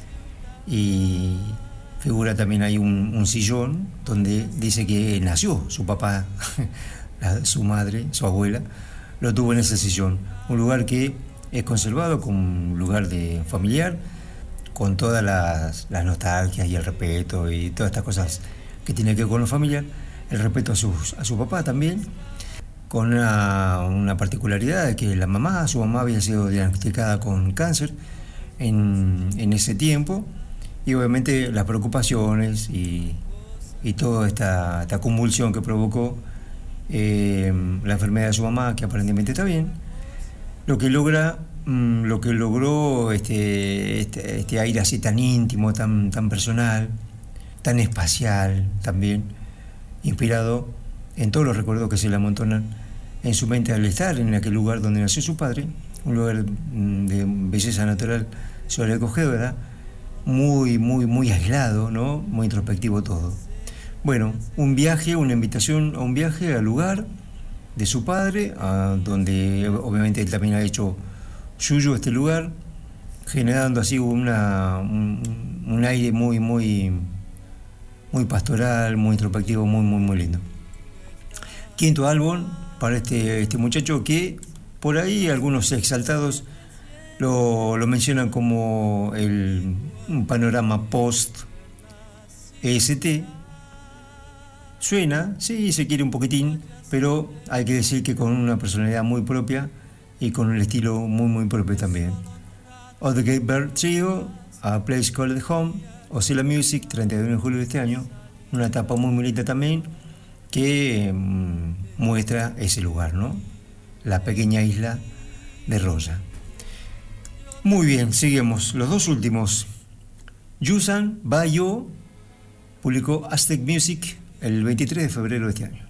y figura también ahí un, un sillón donde dice que nació su papá, la, su madre, su abuela, lo tuvo en ese sillón. Un lugar que es conservado como un lugar de familiar, con todas las, las nostalgias y el respeto y todas estas cosas que tiene que ver con la familia. El respeto a su, a su papá también, con una, una particularidad de que la mamá, su mamá había sido diagnosticada con cáncer en, en ese tiempo, y obviamente las preocupaciones y, y toda esta, esta convulsión que provocó eh, la enfermedad de su mamá, que aparentemente está bien, lo que logra, mmm, lo que logró este, este, este aire así tan íntimo, tan, tan personal, tan espacial también, inspirado en todos los recuerdos que se le amontonan en su mente al estar en aquel lugar donde nació su padre, un lugar de belleza natural sobrecogedora, muy, muy, muy aislado, ¿no? Muy introspectivo todo. Bueno, un viaje, una invitación a un viaje al lugar de su padre, a donde obviamente él también ha hecho suyo este lugar, generando así una, un, un aire muy, muy... muy pastoral, muy introspectivo, muy, muy, muy lindo. Quinto álbum para este, este muchacho que por ahí algunos exaltados lo, lo mencionan como el, un panorama post-E S T. Suena, sí, se quiere un poquitín, pero hay que decir que con una personalidad muy propia y con un estilo muy, muy propio también. Oddgate Bear Trio, A Place Called Home, Ocella Music, treinta y uno de julio de este año, una etapa muy bonita también que mmm, muestra ese lugar, ¿no? La pequeña isla de Roya. Muy bien, seguimos. Los dos últimos. Yusan Bayo publicó Aztec Music el veintitrés de febrero de este año.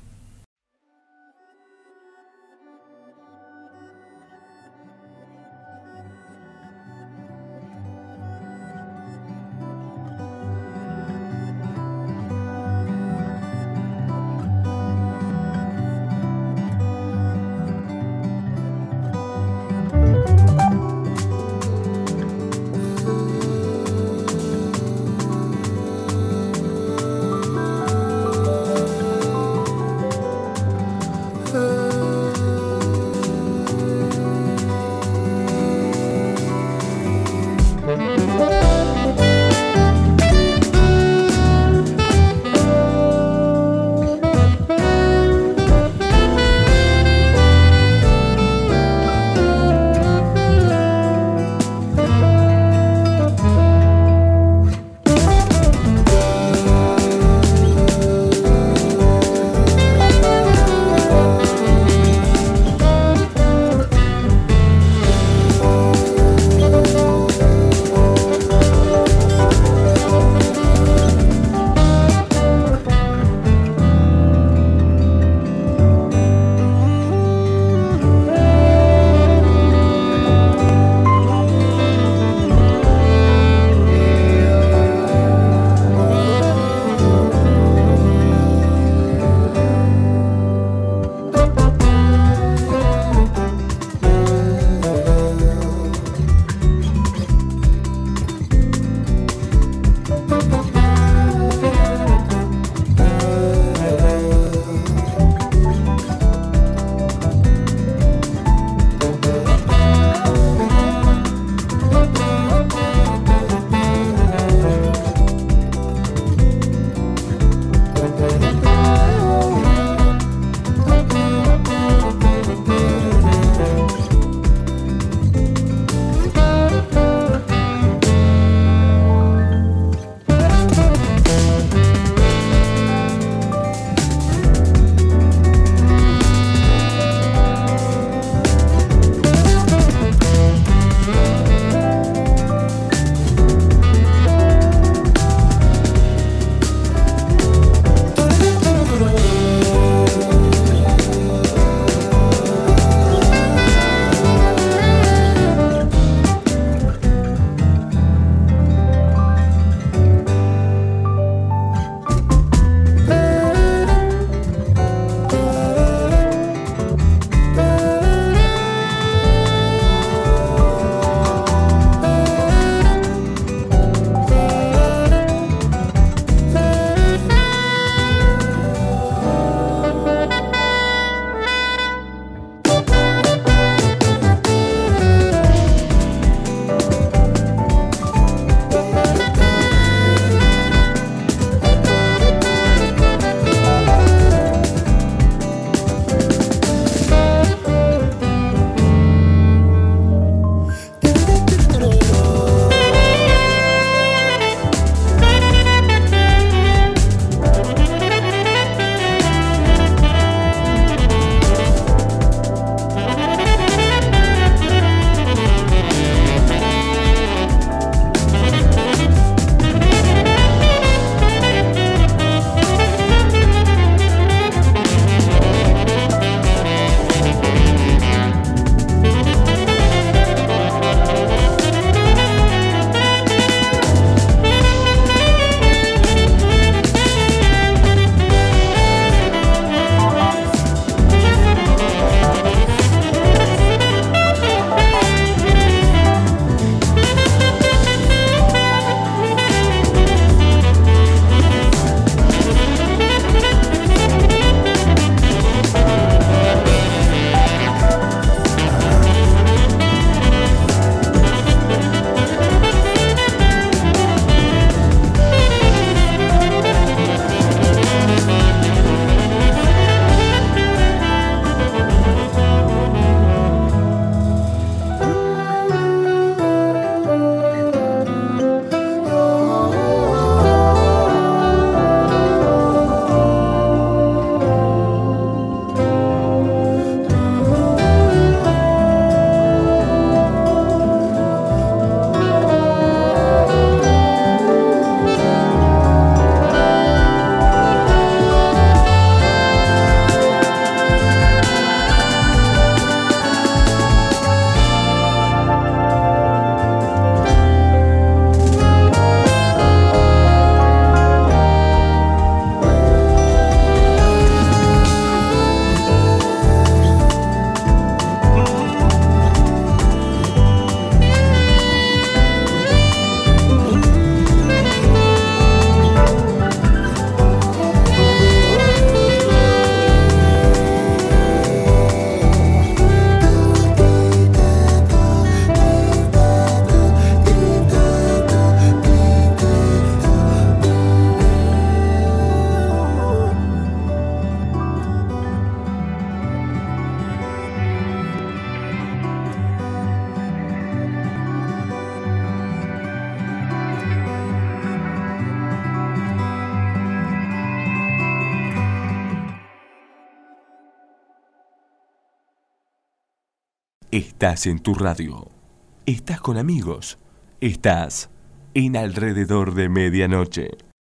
Estás en tu radio. Estás con amigos. Estás en Alrededor de Medianoche.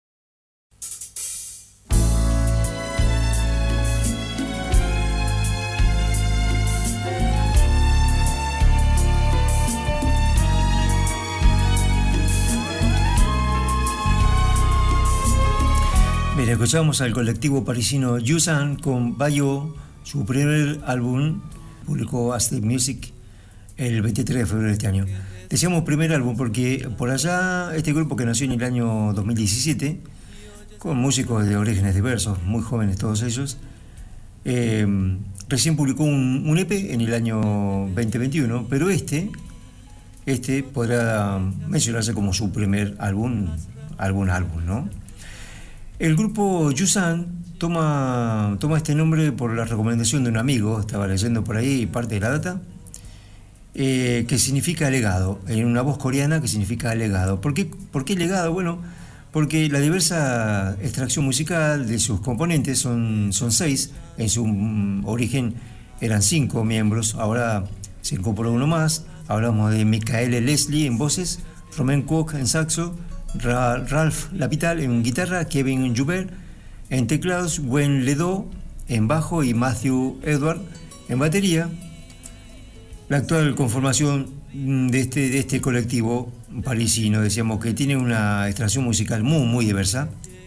Mira, escuchamos al colectivo parisino Yusan con Bayo, su primer álbum, publicó Aztec Music el veintitrés de febrero de este año. Decíamos primer álbum porque por allá este grupo que nació en el año dos mil diecisiete, con músicos de orígenes diversos, muy jóvenes todos ellos, eh, recién publicó un, un E P en el año veinte veintiuno, pero este, este podrá mencionarse como su primer álbum, álbum, álbum, ¿no? El grupo Yusan toma, toma este nombre por la recomendación de un amigo, estaba leyendo por ahí parte de la data, eh, que significa legado, en una voz coreana que significa legado. ¿Por qué, ¿Por qué legado? Bueno, porque la diversa extracción musical de sus componentes son, son seis, en su um, origen eran cinco miembros, ahora se incorporó uno más. Hablamos de Michael Leslie en voces, Romain Kwok en saxo, Ralph Lapital en guitarra, Kevin Joubert en teclados, Gwen Ledo en bajo y Matthew Edward en batería. La actual conformación de este, de este colectivo parisino, decíamos que tiene una extracción musical muy, muy diversa.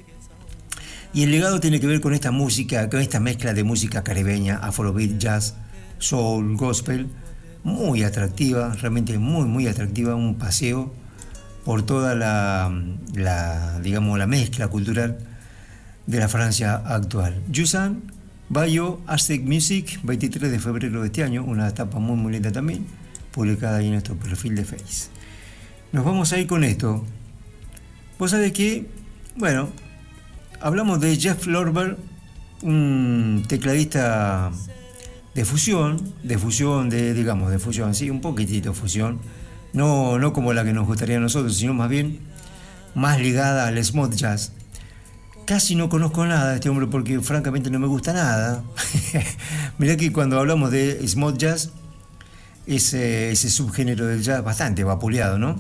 Y el legado tiene que ver con esta música, con esta mezcla de música caribeña, afrobeat, jazz, soul, gospel, muy atractiva, realmente muy, muy atractiva, un paseo por toda la, la, digamos, la mezcla cultural de la Francia actual. Yusan, Bayo, Aztec Music, veintitrés de febrero de este año, una etapa muy muy linda también, publicada ahí en nuestro perfil de Face. Nos vamos a ir con esto. Vos sabés que, bueno, hablamos de Jeff Lorber, un tecladista de fusión, de fusión, de, digamos, de fusión, sí, un poquitito de fusión. No, no como la que nos gustaría a nosotros, sino más bien más ligada al smooth jazz. Casi no conozco nada de este hombre porque francamente no me gusta nada. Mirá que cuando hablamos de smooth jazz, ese, ese subgénero del jazz bastante vapuleado, ¿no?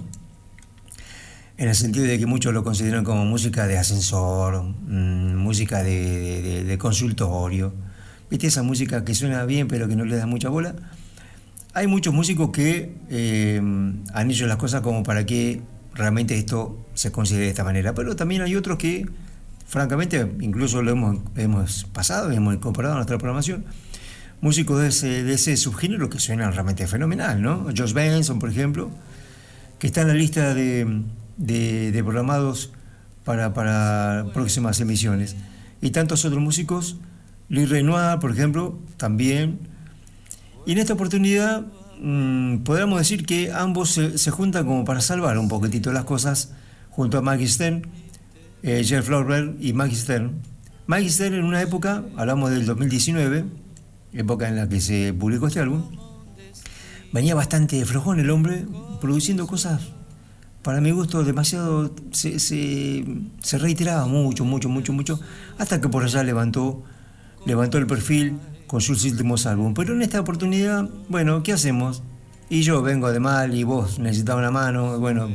En el sentido de que muchos lo consideran como música de ascensor, mmm, música de, de, de consultorio. ¿Viste esa música que suena bien pero que no le da mucha bola? Hay muchos músicos que eh, han hecho las cosas como para que realmente esto se considere de esta manera, pero también hay otros que, francamente, incluso lo hemos, hemos pasado, hemos incorporado a nuestra programación, músicos de ese, de ese subgénero que suenan realmente fenomenal, ¿no? Josh Benson, por ejemplo, que está en la lista de, de, de programados para, para próximas emisiones. Y tantos otros músicos, Louis Renoir, por ejemplo, también. Y en esta oportunidad mmm, podríamos decir que ambos se, se juntan como para salvar un poquitito las cosas junto a Maggie Stern, eh, Jeff Lorber y Maggie Stern. Maggie Stern en una época, hablamos del dos mil diecinueve, época en la que se publicó este álbum, venía bastante flojón el hombre, produciendo cosas, para mi gusto, demasiado, se, se, se reiteraba mucho, mucho, mucho, mucho, hasta que por allá levantó, levantó el perfil con sus últimos álbumes. Pero en esta oportunidad, bueno, ¿qué hacemos? Y yo vengo de mal y vos necesitabas una mano, bueno,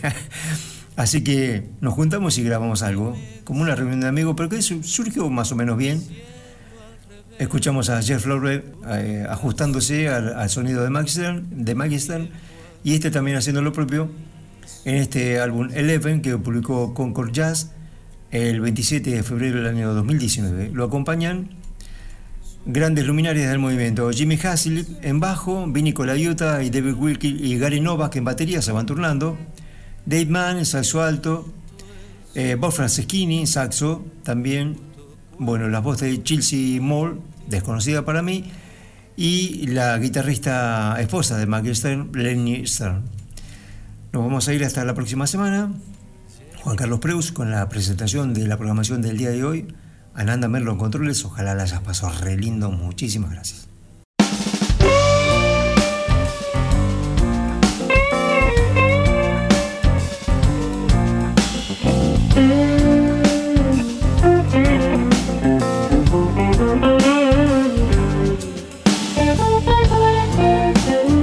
así que nos juntamos y grabamos algo, como una reunión de amigos, pero que surgió más o menos bien. Escuchamos a Jeff Lorber eh, ajustándose al, al sonido de Maggie Stern, de Maggie Stern, y este también haciendo lo propio en este álbum Eleven que publicó Concord Jazz el veintisiete de febrero del año dos mil diecinueve. Lo acompañan grandes luminarias del movimiento: Jimmy Haslip en bajo, Vinny Colaiuta y David Wilkie y Gary Novak en batería se van turnando, Dave Mann en saxo alto, eh, Bob Franceschini en saxo también, bueno, las voces de Chelsea Moore, desconocida para mí, y la guitarrista esposa de Maggie Stern, Lenny Stern. Nos vamos a ir hasta la próxima semana. Juan Carlos Preus con la presentación de la programación del día de hoy. Ananda Merlo en controles, ojalá la hayas pasado re lindo, muchísimas gracias. Thank you.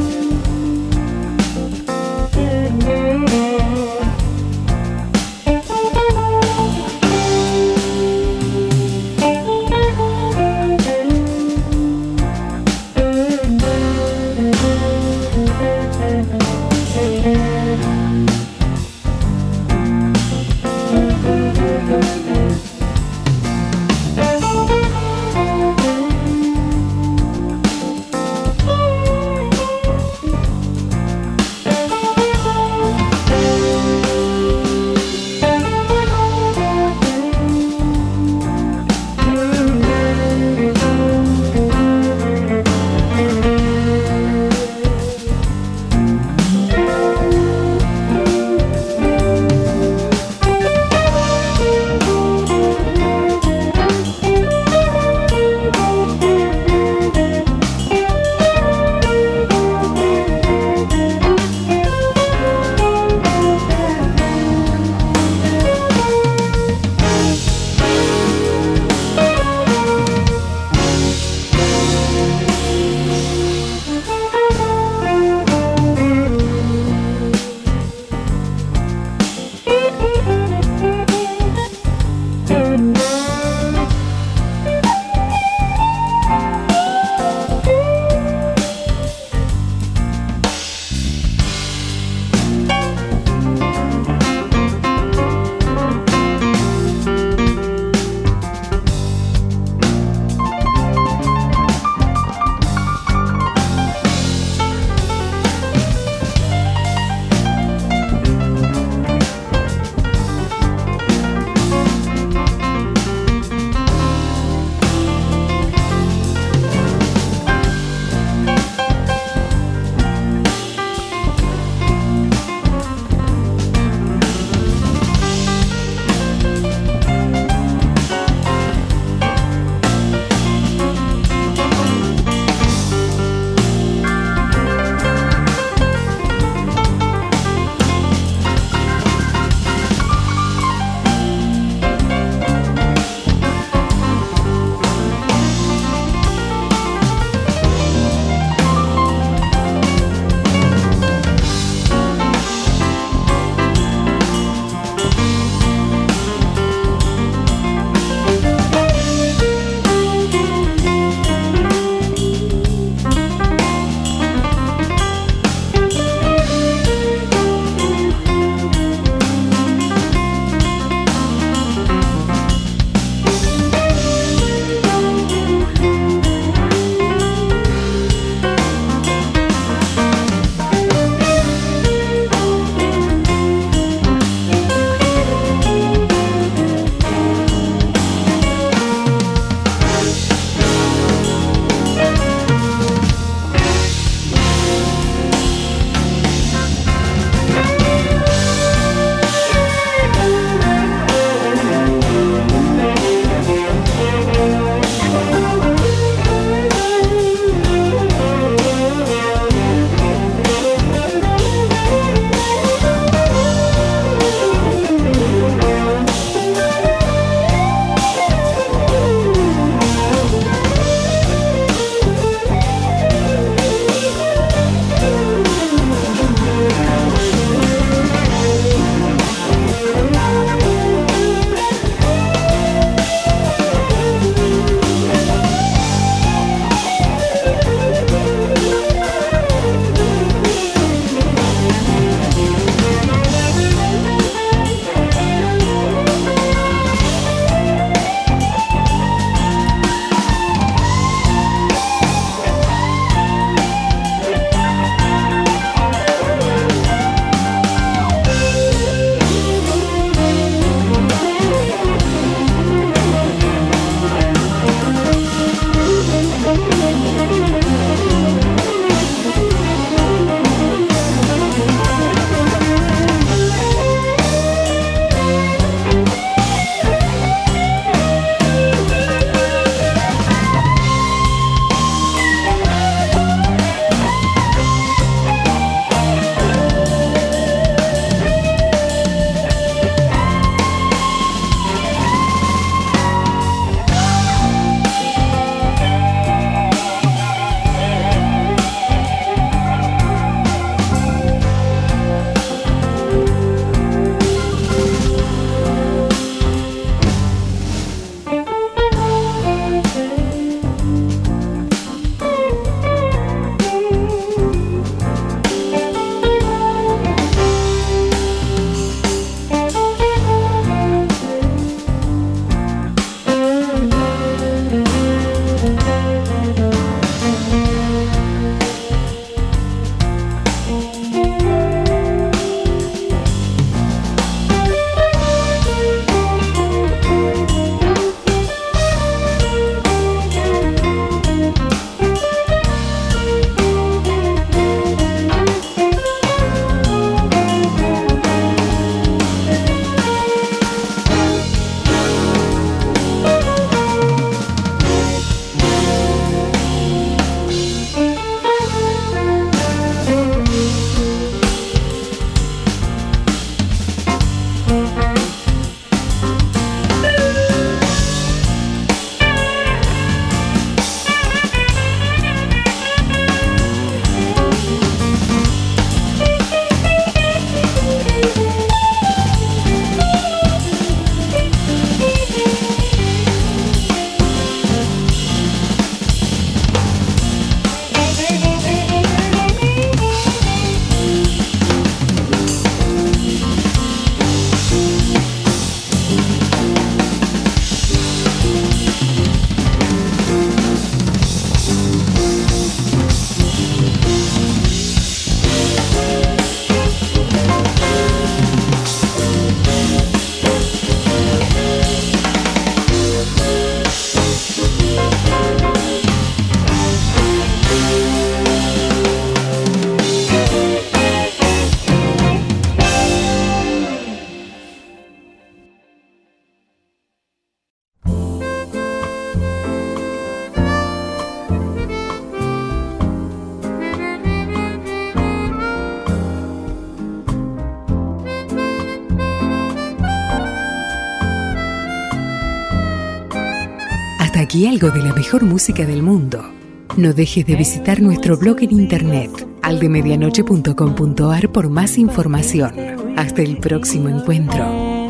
Hasta aquí algo de la mejor música del mundo. No dejes de visitar nuestro blog en internet aldemedianoche punto com punto ar por más información. Hasta el próximo encuentro.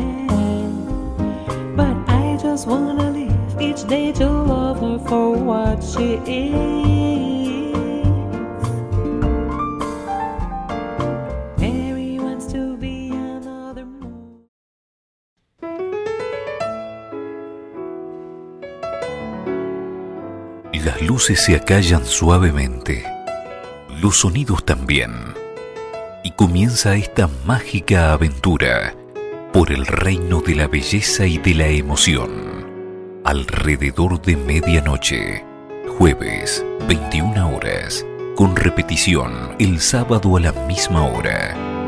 But I just wanna live each day to love her for what she is. Mary wants to be another moon. Las luces se acallan suavemente, los sonidos también, y comienza esta mágica aventura por el reino de la belleza y de la emoción. Alrededor de medianoche, jueves, veintiuna horas, con repetición el sábado a la misma hora.